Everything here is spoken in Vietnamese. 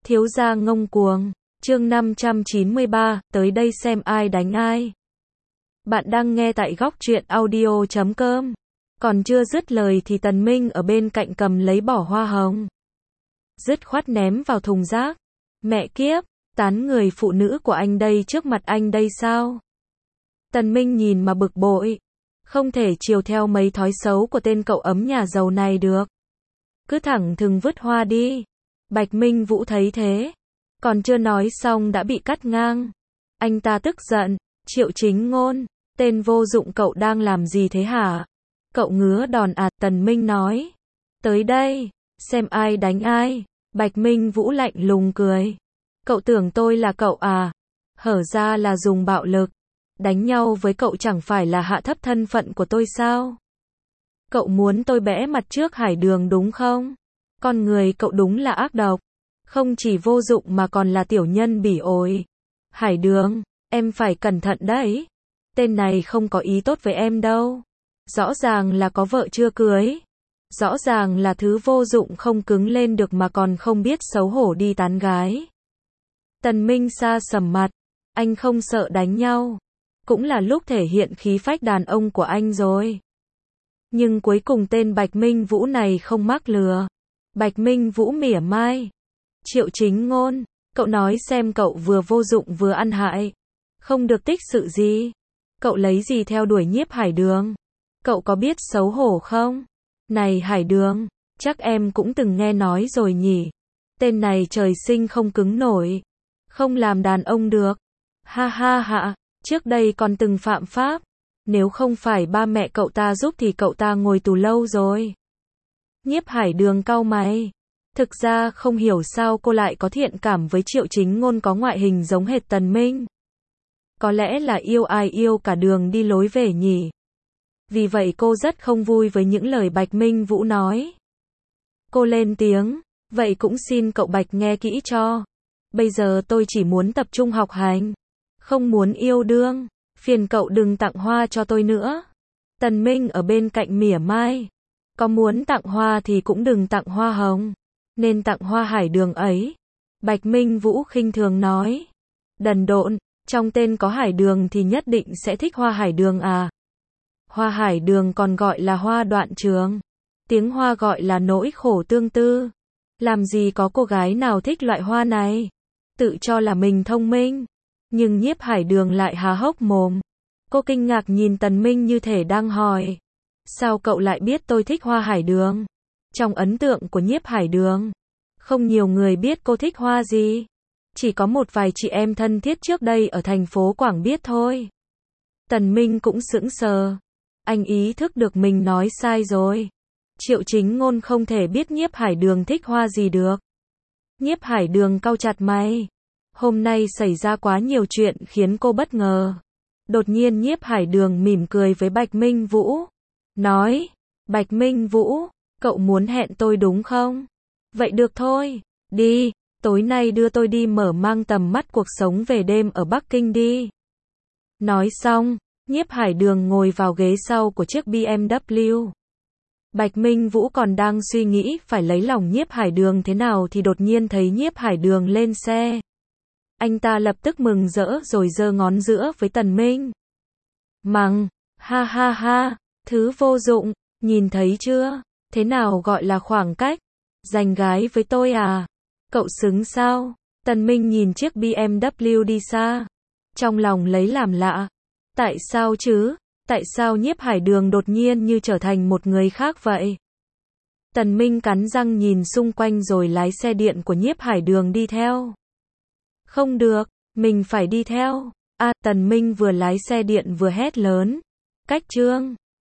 Thiếu gia ngông cuồng, chương 593, tới đây xem ai đánh ai. Bạn đang nghe tại góc truyện audio.com. Còn chưa dứt lời thì Tần Minh ở bên cạnh cầm lấy bỏ hoa hồng, dứt khoát ném vào thùng rác. Mẹ kiếp, tán người phụ nữ của anh đây trước mặt anh đây sao? Tần Minh nhìn mà bực bội, không thể chiều theo mấy thói xấu của tên cậu ấm nhà giàu này được. Cứ thẳng thừng vứt hoa đi. Bạch Minh Vũ thấy thế, còn chưa nói xong đã bị cắt ngang. Anh ta tức giận, Triệu Chính Ngôn, tên vô dụng cậu đang làm gì thế hả? Cậu ngứa đòn à? Tần Minh nói, tới đây, xem ai đánh ai. Bạch Minh Vũ lạnh lùng cười, cậu tưởng tôi là cậu à? Hở ra là dùng bạo lực, đánh nhau với cậu chẳng phải là hạ thấp thân phận của tôi sao? Cậu muốn tôi bẽ mặt trước Hải Đường đúng không? Con người cậu đúng là ác độc, không chỉ vô dụng mà còn là tiểu nhân bỉ ổi. Hải Đường, em phải cẩn thận đấy. Tên này không có ý tốt với em đâu. Rõ ràng là có vợ chưa cưới. Rõ ràng là thứ vô dụng không cứng lên được mà còn không biết xấu hổ đi tán gái. Tần Minh xa sầm mặt, anh không sợ đánh nhau. Cũng là lúc thể hiện khí phách đàn ông của anh rồi. Nhưng cuối cùng tên Bạch Minh Vũ này không mắc lừa. Bạch Minh Vũ mỉa mai, Triệu Chính Ngôn, cậu nói xem cậu vừa vô dụng vừa ăn hại, không được tích sự gì. Cậu lấy gì theo đuổi Nhiếp Hải Đường? Cậu có biết xấu hổ không? Này Hải Đường, chắc em cũng từng nghe nói rồi nhỉ. Tên này trời sinh không cứng nổi, không làm đàn ông được. Ha ha ha, trước đây còn từng phạm pháp. Nếu không phải ba mẹ cậu ta giúp thì cậu ta ngồi tù lâu rồi. Nhiếp Hải Đường cau mày. Thực ra không hiểu sao cô lại có thiện cảm với Triệu Chính Ngôn có ngoại hình giống hệt Tần Minh. Có lẽ là yêu ai yêu cả đường đi lối về nhỉ. Vì vậy cô rất không vui với những lời Bạch Minh Vũ nói. Cô lên tiếng, vậy cũng xin cậu Bạch nghe kỹ cho. Bây giờ tôi chỉ muốn tập trung học hành, không muốn yêu đương. Phiền cậu đừng tặng hoa cho tôi nữa. Tần Minh ở bên cạnh mỉa mai. Có muốn tặng hoa thì cũng đừng tặng hoa hồng, nên tặng hoa Hải Đường ấy. Bạch Minh Vũ khinh thường nói. Đần độn, trong tên có Hải Đường thì nhất định sẽ thích hoa Hải Đường à? Hoa Hải Đường còn gọi là hoa đoạn trường. Tiếng Hoa gọi là nỗi khổ tương tư. Làm gì có cô gái nào thích loại hoa này? Tự cho là mình thông minh. Nhưng Nhiếp Hải Đường lại há hốc mồm. Cô kinh ngạc nhìn Tần Minh như thể đang hỏi. Sao cậu lại biết tôi thích hoa Hải Đường? Trong ấn tượng của Nhiếp Hải Đường, không nhiều người biết cô thích hoa gì. Chỉ có một vài chị em thân thiết trước đây ở thành phố Quảng biết thôi. Tần Minh cũng sững sờ. Anh ý thức được mình nói sai rồi. Triệu Chính Ngôn không thể biết Nhiếp Hải Đường thích hoa gì được. Nhiếp Hải Đường cau chặt mày. Hôm nay xảy ra quá nhiều chuyện khiến cô bất ngờ. Đột nhiên Nhiếp Hải Đường mỉm cười với Bạch Minh Vũ. Nói, Bạch Minh Vũ, cậu muốn hẹn tôi đúng không? Vậy được thôi, đi, tối nay đưa tôi đi mở mang tầm mắt cuộc sống về đêm ở Bắc Kinh đi. Nói xong, Nhiếp Hải Đường ngồi vào ghế sau của chiếc BMW. Bạch Minh Vũ còn đang suy nghĩ phải lấy lòng Nhiếp Hải Đường thế nào thì đột nhiên thấy Nhiếp Hải Đường lên xe. Anh ta lập tức mừng rỡ rồi giơ ngón giữa với Tần Minh. Mắng, ha ha ha, thứ vô dụng, nhìn thấy chưa? Thế nào gọi là khoảng cách? Giành gái với tôi à? Cậu xứng sao? Tần Minh nhìn chiếc BMW đi xa, trong lòng lấy làm lạ. Tại sao chứ? Tại sao Nhiếp Hải Đường đột nhiên như trở thành một người khác vậy? Tần Minh cắn răng nhìn xung quanh rồi lái xe điện của Nhiếp Hải Đường đi theo. Không được, mình phải đi theo. À, Tần Minh vừa lái xe điện vừa hét lớn. Cách Trương.